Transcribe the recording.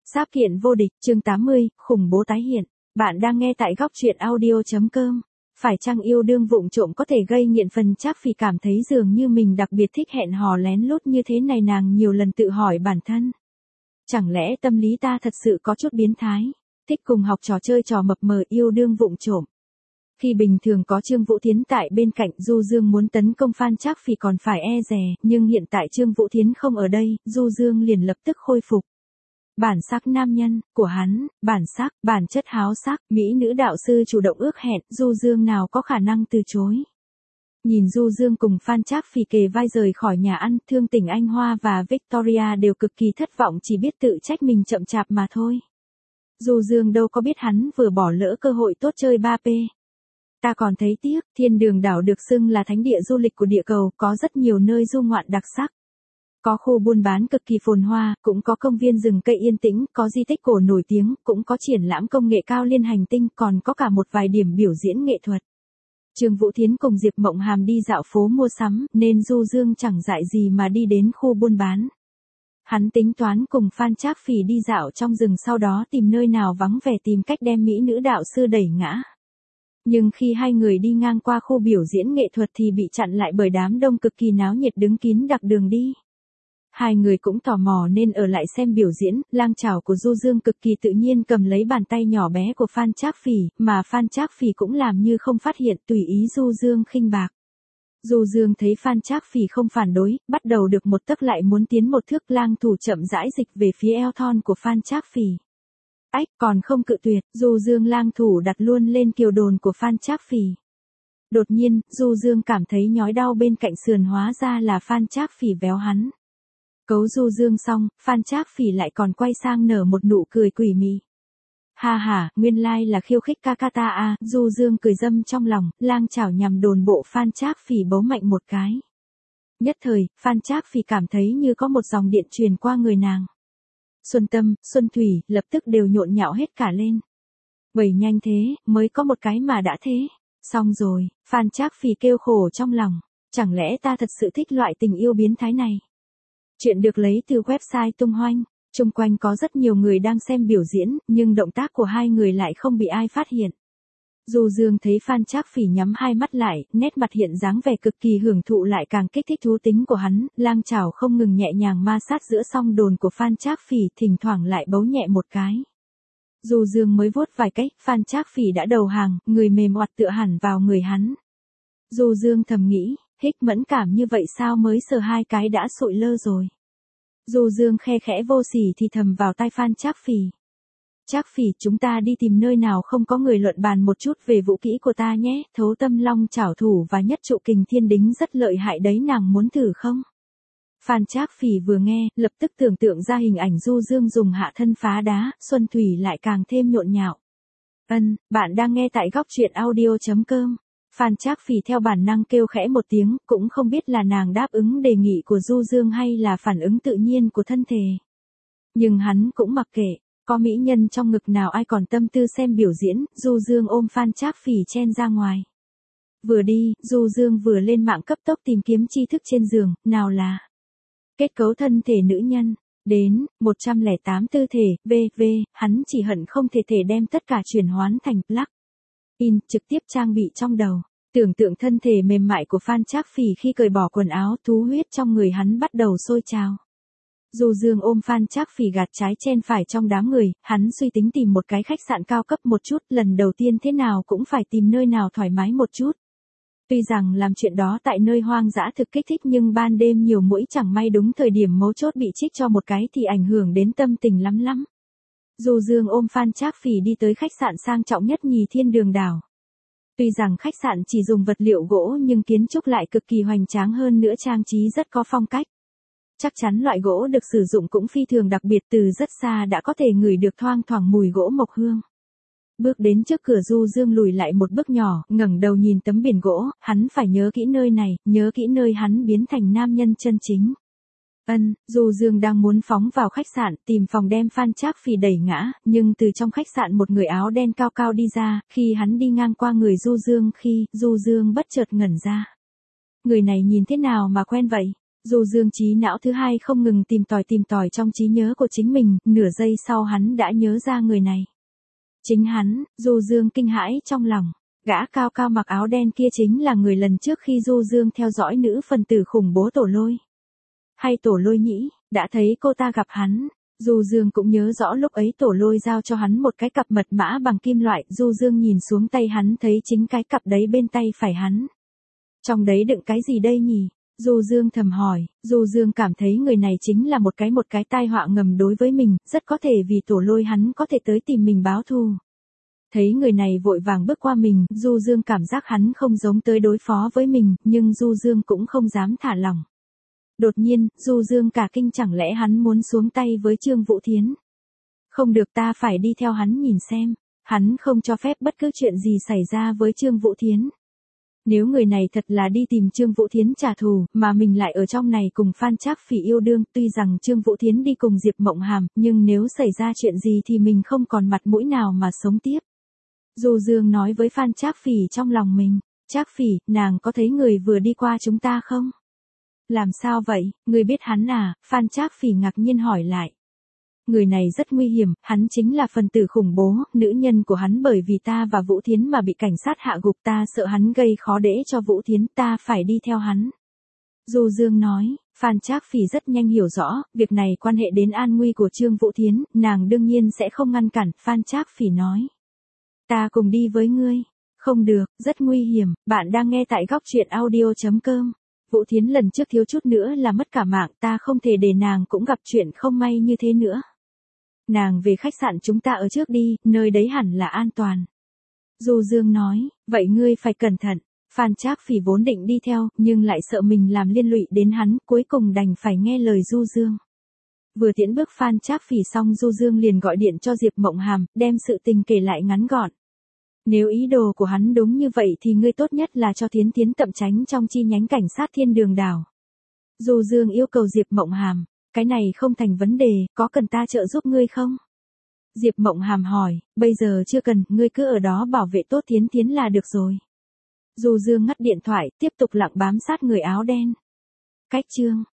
Sáp kiện vô địch, chương 80, khủng bố tái hiện. Bạn đang nghe tại góc truyện audio.com. Phải chăng yêu đương vụng trộm có thể gây nghiện? Phần Trác Phỉ cảm thấy dường như mình đặc biệt thích hẹn hò lén lút như thế này, nàng nhiều lần tự hỏi bản thân. Chẳng lẽ tâm lý ta thật sự có chút biến thái, thích cùng học trò chơi trò mập mờ yêu đương vụng trộm. Khi bình thường có Trương Vũ Thiến tại bên cạnh, Du Dương muốn tấn công Phan Trác Phỉ còn phải e dè, nhưng hiện tại Trương Vũ Thiến không ở đây, Du Dương liền lập tức khôi phục bản sắc nam nhân của hắn, bản sắc, bản chất háo sắc, mỹ nữ đạo sư chủ động ước hẹn, Du Dương nào có khả năng từ chối. Nhìn Du Dương cùng Phan Trác Phỉ kề vai rời khỏi nhà ăn, Thương Tình Anh Hoa và Victoria đều cực kỳ thất vọng, chỉ biết tự trách mình chậm chạp mà thôi. Du Dương đâu có biết hắn vừa bỏ lỡ cơ hội tốt chơi 3P. Ta còn thấy tiếc, Thiên Đường đảo được xưng là thánh địa du lịch của địa cầu, có rất nhiều nơi du ngoạn đặc sắc. Có khu buôn bán cực kỳ phồn hoa, cũng có công viên rừng cây yên tĩnh, có di tích cổ nổi tiếng, cũng có triển lãm công nghệ cao liên hành tinh, còn có cả một vài điểm biểu diễn nghệ thuật. Trương Vũ Thiến cùng Diệp Mộng Hàm đi dạo phố mua sắm, nên Du Dương chẳng dại gì mà đi đến khu buôn bán. Hắn tính toán cùng Phan Trác Phỉ đi dạo trong rừng, sau đó tìm nơi nào vắng vẻ tìm cách đem mỹ nữ đạo sư đẩy ngã. Nhưng khi hai người đi ngang qua khu biểu diễn nghệ thuật thì bị chặn lại bởi đám đông cực kỳ náo nhiệt đứng kín đặc đường đi. Hai người cũng tò mò nên ở lại xem biểu diễn, lang chảo của Du Dương cực kỳ tự nhiên cầm lấy bàn tay nhỏ bé của Phan Trác Phỉ, mà Phan Trác Phỉ cũng làm như không phát hiện, tùy ý Du Dương khinh bạc. Du Dương thấy Phan Trác Phỉ không phản đối, bắt đầu được một tấc lại muốn tiến một thước, lang thủ chậm rãi dịch về phía eo thon của Phan Trác Phỉ. Ách, còn không cự tuyệt, Du Dương lang thủ đặt luôn lên kiều đồn của Phan Trác Phỉ. Đột nhiên, Du Dương cảm thấy nhói đau bên cạnh sườn, hóa ra là Phan Trác Phỉ véo hắn. Cấu Du Dương xong, Phan Trác Phỉ lại còn quay sang nở một nụ cười quỷ mị. Ha ha, nguyên lai là khiêu khích Kakata à, Du Dương cười dâm trong lòng, lang chảo nhằm đồn bộ Phan Trác Phỉ bấu mạnh một cái. Nhất thời, Phan Trác Phỉ cảm thấy như có một dòng điện truyền qua người nàng. Xuân tâm, Xuân thủy, lập tức đều nhộn nhạo hết cả lên. Bởi nhanh thế, mới có một cái mà đã thế. Xong rồi, Phan Trác Phỉ kêu khổ trong lòng. Chẳng lẽ ta thật sự thích loại tình yêu biến thái này? Chuyện được lấy từ website Tung Hoanh. Xung quanh có rất nhiều người đang xem biểu diễn, nhưng động tác của hai người lại không bị ai phát hiện. Du Dương thấy Phan Trác Phỉ nhắm hai mắt lại, nét mặt hiện dáng vẻ cực kỳ hưởng thụ lại càng kích thích thú tính của hắn, lang chảo không ngừng nhẹ nhàng ma sát giữa song đồn của Phan Trác Phỉ, thỉnh thoảng lại bấu nhẹ một cái. Du Dương mới vuốt vài cách, Phan Trác Phỉ đã đầu hàng, người mềm oặt tựa hẳn vào người hắn. Du Dương thầm nghĩ, hích mẫn cảm như vậy sao mới sờ hai cái đã sụi lơ rồi. Du Dương khe khẽ vô sỉ thì thầm vào tai Phan Trác Phỉ. Trác Phỉ, chúng ta đi tìm nơi nào không có người luận bàn một chút về vũ kỹ của ta nhé, Thấu Tâm Long Chảo Thủ và Nhất Trụ Kình Thiên Đính rất lợi hại đấy, nàng muốn thử không? Phan Trác Phỉ vừa nghe, lập tức tưởng tượng ra hình ảnh Du Dương dùng hạ thân phá đá, Xuân Thủy lại càng thêm nhộn nhạo. Bạn đang nghe tại góc truyện audio.com. Phan Trác Phỉ theo bản năng kêu khẽ một tiếng, cũng không biết là nàng đáp ứng đề nghị của Du Dương hay là phản ứng tự nhiên của thân thể. Nhưng hắn cũng mặc kệ, có mỹ nhân trong ngực nào ai còn tâm tư xem biểu diễn, Du Dương ôm Phan Trác Phỉ chen ra ngoài. Vừa đi, Du Dương vừa lên mạng cấp tốc tìm kiếm tri thức trên giường, nào là kết cấu thân thể nữ nhân, đến 108 tư thể, v.v. Hắn chỉ hận không thể đem tất cả chuyển hoán thành plug-in, trực tiếp trang bị trong đầu. Tưởng tượng thân thể mềm mại của Phan Trác Phỉ khi cởi bỏ quần áo, thú huyết trong người hắn bắt đầu sôi trào. Du Dương ôm Phan Trác Phỉ gạt trái chen phải trong đám người, hắn suy tính tìm một cái khách sạn cao cấp một chút, lần đầu tiên thế nào cũng phải tìm nơi nào thoải mái một chút. Tuy rằng làm chuyện đó tại nơi hoang dã thực kích thích, nhưng ban đêm nhiều muỗi chẳng may đúng thời điểm mấu chốt bị chích cho một cái thì ảnh hưởng đến tâm tình lắm. Du Dương ôm Phan Trác Phỉ đi tới khách sạn sang trọng nhất nhì Thiên Đường đảo. Tuy rằng khách sạn chỉ dùng vật liệu gỗ nhưng kiến trúc lại cực kỳ hoành tráng, hơn nữa trang trí rất có phong cách. Chắc chắn loại gỗ được sử dụng cũng phi thường đặc biệt, từ rất xa đã có thể ngửi được thoang thoảng mùi gỗ mộc hương. Bước đến trước cửa, Du Dương lùi lại một bước nhỏ, ngẩng đầu nhìn tấm biển gỗ, hắn phải nhớ kỹ nơi này, nhớ kỹ nơi hắn biến thành nam nhân chân chính. Du Dương đang muốn phóng vào khách sạn, tìm phòng đem Phan Trác Phỉ đẩy ngã, nhưng từ trong khách sạn một người áo đen cao cao đi ra, khi hắn đi ngang qua người Du Dương, Du Dương bất chợt ngẩn ra. Người này nhìn thế nào mà quen vậy? Du Dương trí não thứ hai không ngừng tìm tòi trong trí nhớ của chính mình, nửa giây sau hắn đã nhớ ra người này. Chính hắn. Du Dương kinh hãi trong lòng. Gã cao cao mặc áo đen kia chính là người lần trước khi Du Dương theo dõi nữ phần tử khủng bố Tổ Lôi. Hay Tổ Lôi nhỉ, đã thấy cô ta gặp hắn. Du Dương cũng nhớ rõ lúc ấy Tổ Lôi giao cho hắn một cái cặp mật mã bằng kim loại. Du Dương nhìn xuống tay hắn thấy chính cái cặp đấy bên tay phải hắn. Trong đấy đựng cái gì đây nhỉ? Du Dương thầm hỏi. Du Dương cảm thấy người này chính là một cái tai họa ngầm đối với mình, rất có thể vì Tổ Lôi hắn có thể tới tìm mình báo thù. Thấy người này vội vàng bước qua mình, Du Dương cảm giác hắn không giống tới đối phó với mình, nhưng Du Dương cũng không dám thả lỏng. Đột nhiên, Du Dương cả kinh, chẳng lẽ hắn muốn xuống tay với Trương Vũ Thiến? Không được, ta phải đi theo hắn nhìn xem. Hắn không cho phép bất cứ chuyện gì xảy ra với Trương Vũ Thiến. Nếu người này thật là đi tìm Trương Vũ Thiến trả thù, mà mình lại ở trong này cùng Phan Trác Phỉ yêu đương, tuy rằng Trương Vũ Thiến đi cùng Diệp Mộng Hàm, nhưng nếu xảy ra chuyện gì thì mình không còn mặt mũi nào mà sống tiếp. Du Dương nói với Phan Trác Phỉ trong lòng mình. Trác Phỉ, nàng có thấy người vừa đi qua chúng ta không? Làm sao vậy, người biết hắn à? Phan Trác Phỉ ngạc nhiên hỏi lại. Người này rất nguy hiểm, hắn chính là phần tử khủng bố, nữ nhân của hắn bởi vì ta và Vũ Thiến mà bị cảnh sát hạ gục, ta sợ hắn gây khó dễ cho Vũ Thiến, ta phải đi theo hắn. Du Dương nói. Phan Trác Phỉ rất nhanh hiểu rõ, việc này quan hệ đến an nguy của Trương Vũ Thiến, nàng đương nhiên sẽ không ngăn cản. Phan Trác Phỉ nói. Ta cùng đi với ngươi. Không được, rất nguy hiểm. Bạn đang nghe tại góc truyện audio.com. Vũ Thiến lần trước thiếu chút nữa là mất cả mạng, ta không thể để nàng cũng gặp chuyện không may như thế nữa. Nàng về khách sạn chúng ta ở trước đi, nơi đấy hẳn là an toàn. Du Dương nói. Vậy ngươi phải cẩn thận. Phan Trác Phỉ vốn định đi theo, nhưng lại sợ mình làm liên lụy đến hắn, cuối cùng đành phải nghe lời Du Dương. Vừa tiễn bước Phan Trác Phỉ xong, Du Dương liền gọi điện cho Diệp Mộng Hàm, đem sự tình kể lại ngắn gọn. Nếu ý đồ của hắn đúng như vậy thì ngươi tốt nhất là cho Thiến Thiến tạm tránh trong chi nhánh cảnh sát Thiên Đường Đảo. Du Dương yêu cầu Diệp Mộng Hàm. Cái này không thành vấn đề, có cần ta trợ giúp ngươi không? Diệp Mộng Hàm hỏi. Bây giờ chưa cần, ngươi cứ ở đó bảo vệ tốt Thiến Thiến là được rồi. Du Dương ngắt điện thoại, tiếp tục lặng bám sát người áo đen. Cách chương